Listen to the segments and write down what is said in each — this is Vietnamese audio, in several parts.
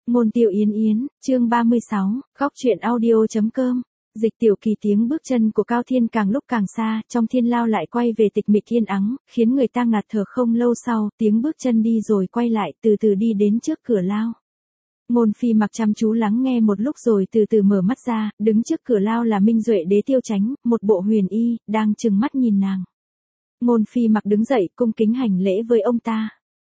Ngôn Tiêu Yến Yến, chương 36, góc truyện audio.com. Dịch Tiểu Kỳ tiếng bước chân của Cao Thiên càng lúc càng xa, trong thiên lao lại quay về tịch mịch yên ắng, khiến người ta ngạt thở. Không lâu sau, tiếng bước chân đi rồi quay lại, từ từ đi đến trước cửa lao. Ngôn Phi Mặc chăm chú lắng nghe một lúc rồi từ từ mở mắt ra, đứng trước cửa lao là Minh Duệ Đế Tiêu Chánh, một bộ huyền y, đang trừng mắt nhìn nàng. Ngôn Phi Mặc đứng dậy, cung kính hành lễ với ông ta.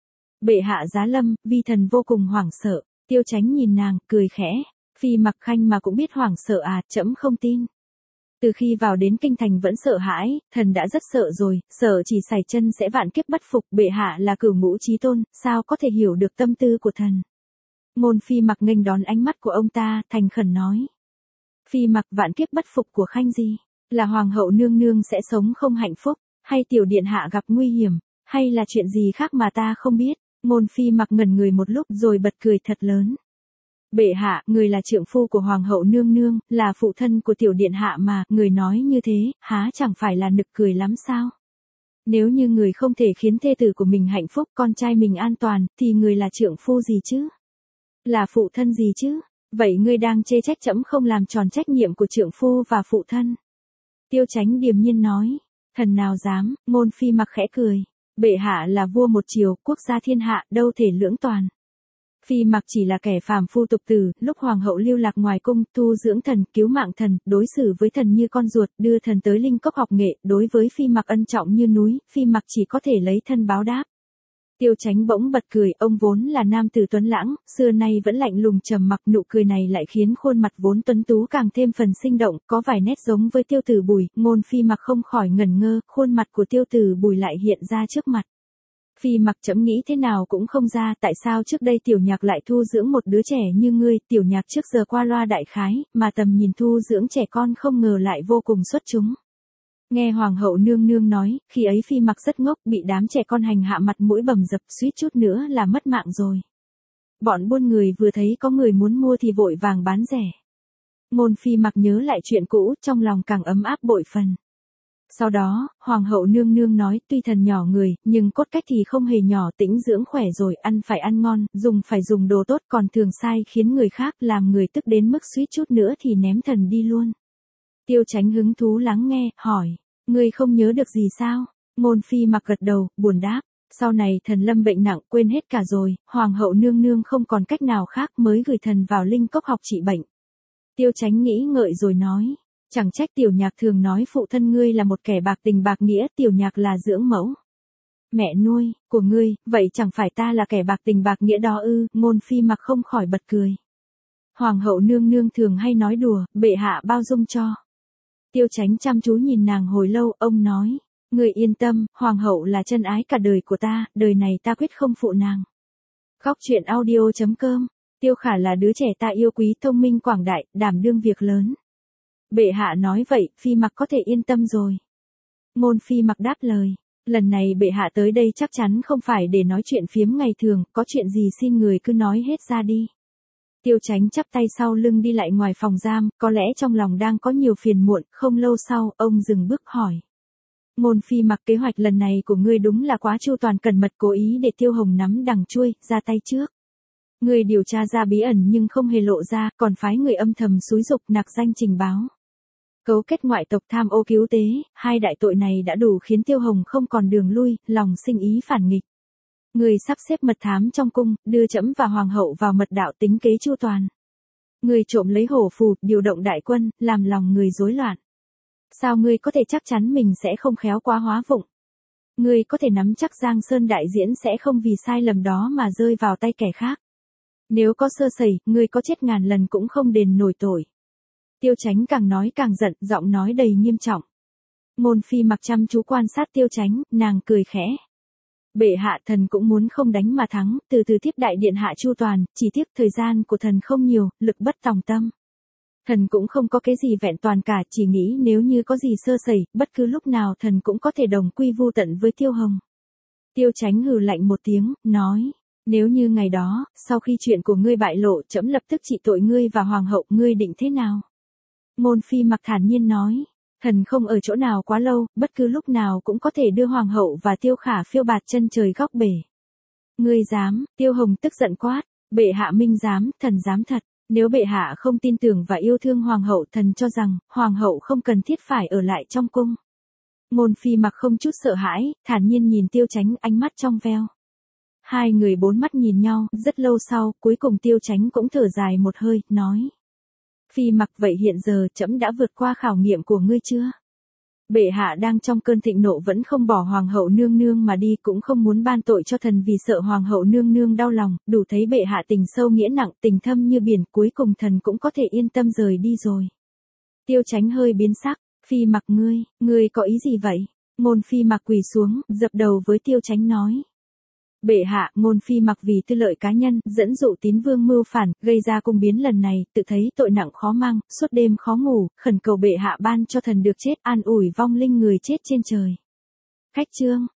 Bệ hạ giá lâm, vi thần vô cùng hoảng sợ. Tiêu Chánh nhìn nàng, cười khẽ. Phi Mặc Khanh mà cũng biết hoảng sợ à, trẫm không tin. Từ khi vào đến kinh thành vẫn sợ hãi, thần đã rất sợ rồi, sợ chỉ sải chân sẽ vạn kiếp bất phục. Bệ hạ là cửu ngũ chí tôn, sao có thể hiểu được tâm tư của thần. Ngôn Phi Mặc nghênh đón ánh mắt của ông ta, thành khẩn nói. Phi Mặc, vạn kiếp bất phục của Khanh gì? Là hoàng hậu nương nương sẽ sống không hạnh phúc, hay tiểu điện hạ gặp nguy hiểm, hay là chuyện gì khác mà ta không biết? Ngôn Phi Mặc ngẩn người một lúc rồi bật cười thật lớn. Bệ hạ, người là trượng phu của hoàng hậu nương nương, là phụ thân của tiểu điện hạ mà, người nói như thế, há chẳng phải là nực cười lắm sao? Nếu như người không thể khiến thê tử của mình hạnh phúc, con trai mình an toàn, thì người là trượng phu gì chứ? Là phụ thân gì chứ? Vậy ngươi đang chê trách trẫm không làm tròn trách nhiệm của trượng phu và phụ thân. Tiêu Chánh điềm nhiên nói. Thần nào dám, Ngôn Phi Mặc khẽ cười. Bệ hạ là vua một triều, quốc gia thiên hạ, đâu thể lưỡng toàn. Phi Mặc chỉ là kẻ phàm phu tục tử, lúc hoàng hậu lưu lạc ngoài cung, tu dưỡng thần, cứu mạng thần, đối xử với thần như con ruột, đưa thần tới linh cốc học nghệ, đối với Phi Mặc ân trọng như núi, Phi Mặc chỉ có thể lấy thân báo đáp. Tiêu Chánh bỗng bật cười, ông vốn là nam tử tuấn lãng, xưa nay vẫn lạnh lùng trầm mặc, nụ cười này lại khiến khuôn mặt vốn tuấn tú càng thêm phần sinh động, có vài nét giống với Tiêu Tử Bùi. Ngôn Phi Mặc không khỏi ngẩn ngơ, khuôn mặt của Tiêu Tử Bùi lại hiện ra trước mặt. Phi Mặc, trẫm nghĩ thế nào cũng không ra, tại sao trước đây Tiểu Nhạc lại thu dưỡng một đứa trẻ như ngươi? Tiểu Nhạc trước giờ qua loa đại khái, mà tầm nhìn thu dưỡng trẻ con không ngờ lại vô cùng xuất chúng. Nghe hoàng hậu nương nương nói, khi ấy Phi Mặc rất ngốc, bị đám trẻ con hành hạ mặt mũi bầm dập, suýt chút nữa là mất mạng rồi. Bọn buôn người vừa thấy có người muốn mua thì vội vàng bán rẻ. Ngôn Phi Mặc nhớ lại chuyện cũ, trong lòng càng ấm áp bội phần. Sau đó, hoàng hậu nương nương nói, tuy thần nhỏ người, nhưng cốt cách thì không hề nhỏ, tĩnh dưỡng khỏe rồi, ăn phải ăn ngon, dùng phải dùng đồ tốt, còn thường sai khiến người khác, làm người tức đến mức suýt chút nữa thì ném thần đi luôn. Tiêu Chánh hứng thú lắng nghe, hỏi, ngươi không nhớ được gì sao? Ngôn Phi Mặc gật đầu, buồn đáp, sau này thần lâm bệnh nặng, quên hết cả rồi, hoàng hậu nương nương không còn cách nào khác mới gửi thần vào linh cốc học trị bệnh. Tiêu Chánh nghĩ ngợi rồi nói, chẳng trách Tiểu Nhạc thường nói phụ thân ngươi là một kẻ bạc tình bạc nghĩa, Tiểu Nhạc là dưỡng mẫu mẹ nuôi của ngươi, vậy chẳng phải ta là kẻ bạc tình bạc nghĩa đó ư? Ngôn Phi Mặc không khỏi bật cười. Hoàng hậu nương nương thường hay nói đùa, bệ hạ bao dung cho. Tiêu Chánh chăm chú nhìn nàng hồi lâu, ông nói, người yên tâm, hoàng hậu là chân ái cả đời của ta, đời này ta quyết không phụ nàng. Góc truyện audio.com. Tiêu Khả là đứa trẻ ta yêu quý, thông minh quảng đại, đảm đương việc lớn. Bệ hạ nói vậy, Phi Mặc có thể yên tâm rồi. Ngôn Phi Mặc đáp lời, lần này bệ hạ tới đây chắc chắn không phải để nói chuyện phiếm ngày thường, có chuyện gì xin người cứ nói hết ra đi. Tiêu Chánh chắp tay sau lưng đi lại ngoài phòng giam, có lẽ trong lòng đang có nhiều phiền muộn. Không lâu sau, ông dừng bước hỏi. Ngôn Phi Mặc, kế hoạch lần này của ngươi đúng là quá chu toàn cẩn mật, cố ý để Tiêu Hồng nắm đằng chuôi, ra tay trước. Ngươi điều tra ra bí ẩn nhưng không hề lộ ra, còn phái người âm thầm xúi giục nặc danh trình báo. Cấu kết ngoại tộc, tham ô cứu tế, hai đại tội này đã đủ khiến Tiêu Hồng không còn đường lui, lòng sinh ý phản nghịch. Người sắp xếp mật thám trong cung, đưa trẫm và hoàng hậu vào mật đạo, tính kế chu toàn. Người trộm lấy hổ phù, điều động đại quân, làm lòng người rối loạn. Sao ngươi có thể chắc chắn mình sẽ không khéo quá hóa vụng? Ngươi có thể nắm chắc Giang Sơn đại diễn sẽ không vì sai lầm đó mà rơi vào tay kẻ khác. Nếu có sơ sẩy, ngươi có chết ngàn lần cũng không đền nổi tội. Tiêu Chánh càng nói càng giận, giọng nói đầy nghiêm trọng. Ngôn Phi Mặc chăm chú quan sát Tiêu Chánh, nàng cười khẽ. Bệ hạ, thần cũng muốn không đánh mà thắng, từ từ tiếp đại điện hạ chu toàn, chỉ tiếc thời gian của thần không nhiều, lực bất tòng tâm. Thần cũng không có cái gì vẹn toàn cả, chỉ nghĩ nếu như có gì sơ sẩy, bất cứ lúc nào thần cũng có thể đồng quy vu tận với Tiêu Hồng. Tiêu Chánh hừ lạnh một tiếng, nói, nếu như ngày đó, sau khi chuyện của ngươi bại lộ, trẫm lập tức trị tội ngươi và hoàng hậu, ngươi định thế nào? Ngôn Phi Mặc thản nhiên nói. Thần không ở chỗ nào quá lâu, bất cứ lúc nào cũng có thể đưa hoàng hậu và Tiêu Khả phiêu bạt chân trời góc bể. Ngươi dám? Tiêu Hồng tức giận quát. Bệ hạ minh giám, thần giám thật. Nếu bệ hạ không tin tưởng và yêu thương hoàng hậu, thần cho rằng, hoàng hậu không cần thiết phải ở lại trong cung. Ngôn Phi Mặc không chút sợ hãi, thản nhiên nhìn Tiêu Chánh, ánh mắt trong veo. Hai người bốn mắt nhìn nhau, rất lâu sau, cuối cùng Tiêu Chánh cũng thở dài một hơi, nói. Phi Mặc, vậy hiện giờ trẫm đã vượt qua khảo nghiệm của ngươi chưa? Bệ hạ đang trong cơn thịnh nộ vẫn không bỏ hoàng hậu nương nương mà đi, cũng không muốn ban tội cho thần vì sợ hoàng hậu nương nương đau lòng, đủ thấy bệ hạ tình sâu nghĩa nặng, tình thâm như biển, cuối cùng thần cũng có thể yên tâm rời đi rồi. Tiêu Chánh hơi biến sắc, Phi Mặc ngươi có ý gì vậy? Ngôn Phi Mặc quỳ xuống, dập đầu với Tiêu Chánh nói. Bệ hạ, Ngôn Phi Mặc vì tư lợi cá nhân, dẫn dụ Tín Vương mưu phản, gây ra cung biến lần này, tự thấy tội nặng khó mang, suốt đêm khó ngủ, khẩn cầu bệ hạ ban cho thần được chết, an ủi vong linh người chết trên trời. Khách chương.